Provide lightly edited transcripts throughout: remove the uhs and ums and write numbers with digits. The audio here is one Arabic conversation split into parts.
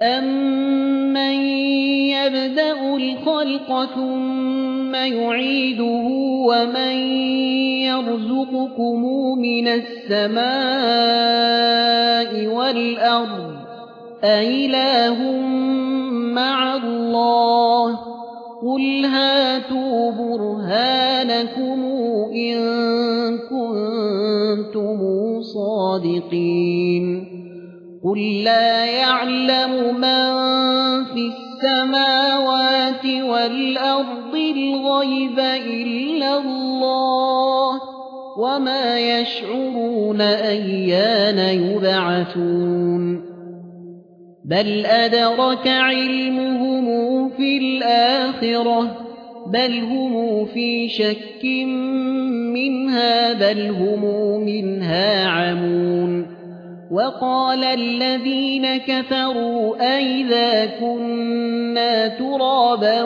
أَمَّن يَبْدَأُ الْخَلْقَ ثُمَّ يُعِيدُهُ وَمَن يَرْزُقُكُم مِّنَ السَّمَاءِ وَالْأَرْضِ أَإِلَٰهٌ مَّعَ اللَّهِ ۚ قُلْ هَاتُوا بُرْهَانَكُمْ إِن كُنتُمْ صَادِقِينَ قُل لَّا يَعْلَمُ مَن فِي السَّمَاوَاتِ وَالْأَرْضِ الْغَيْبَ إِلَّا اللَّهُ وَمَا يَشْعُرُونَ أَيَّانَ يُبْعَثُونَ بَلْ أَدْرَكَ عِلْمُهُمْ فِي الْآخِرَةِ بَلْ هُمْ فِي شَكٍّ مِّنْهَا بَلْ هُمْ مِنْهَا عَمُونَ وَقَالَ الَّذِينَ كَفَرُوا أَإِذَا كُنَّا تُرَابًا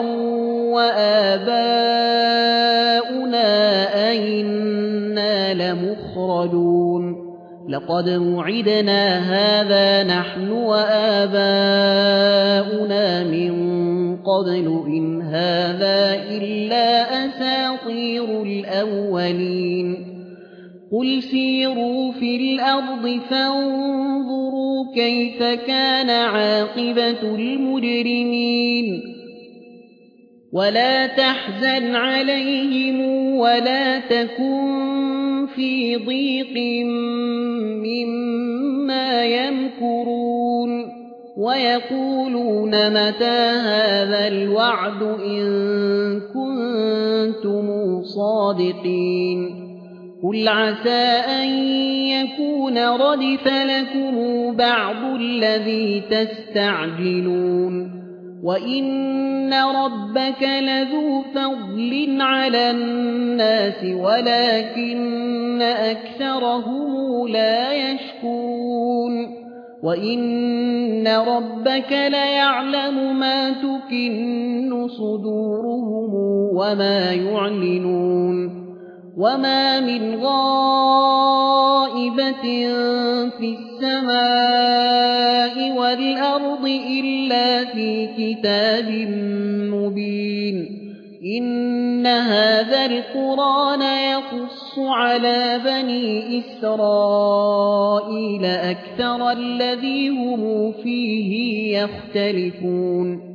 وَآبَاؤُنَا أَئِنَّا لَمُخْرَجُونَ لَقَدْ وُعِدْنَا هَٰذَا نَحْنُ وَآبَاؤُنَا مِن قَبْلُ إِنْ هَٰذَا إِلَّا أَسَاطِيرُ الْأَوَّلِينَ قُلْ سِيرُوا فِي الْأَرْضِ فَانظُرُوا كَيْفَ كَانَ عَاقِبَةُ الْمُجْرِمِينَ وَلَا تَحْزَنْ عَلَيْهِمْ وَلَا تَكُن فِي ضِيقٍ مِّمَّا يَمْكُرُونَ وَيَقُولُونَ مَتَىٰ هَٰذَا الْوَعْدُ إِن كُنتُمْ صَادِقِينَ قُلْ عَسَىٰ أَن يَكُونَ رَدِفَ لَكُمْ بَعْضُ الَّذِي تَسْتَعْجِلُونَ وَإِنَّ رَبَّكَ لَذُو فَضْلٍ عَلَى النَّاسِ وَلَٰكِنَّ أَكْثَرَهُمْ لَا يَشْكُرُونَ وَإِنَّ رَبَّكَ لَيَعْلَمُ مَا تُكِنُّ صُدُورُهُمْ وَمَا يُعْلِنُونَ وَمَا مِنْ غَائِبَةٍ فِي السَّمَاءِ وَالْأَرْضِ إِلَّا فِي كِتَابٍ مُّبِينٍ إِنَّ هَٰذَا الْقُرْآنَ يَقُصُّ عَلَىٰ بَنِي إِسْرَائِيلَ أَكْثَرَ الَّذِي هُمْ فِيهِ يَخْتَلِفُونَ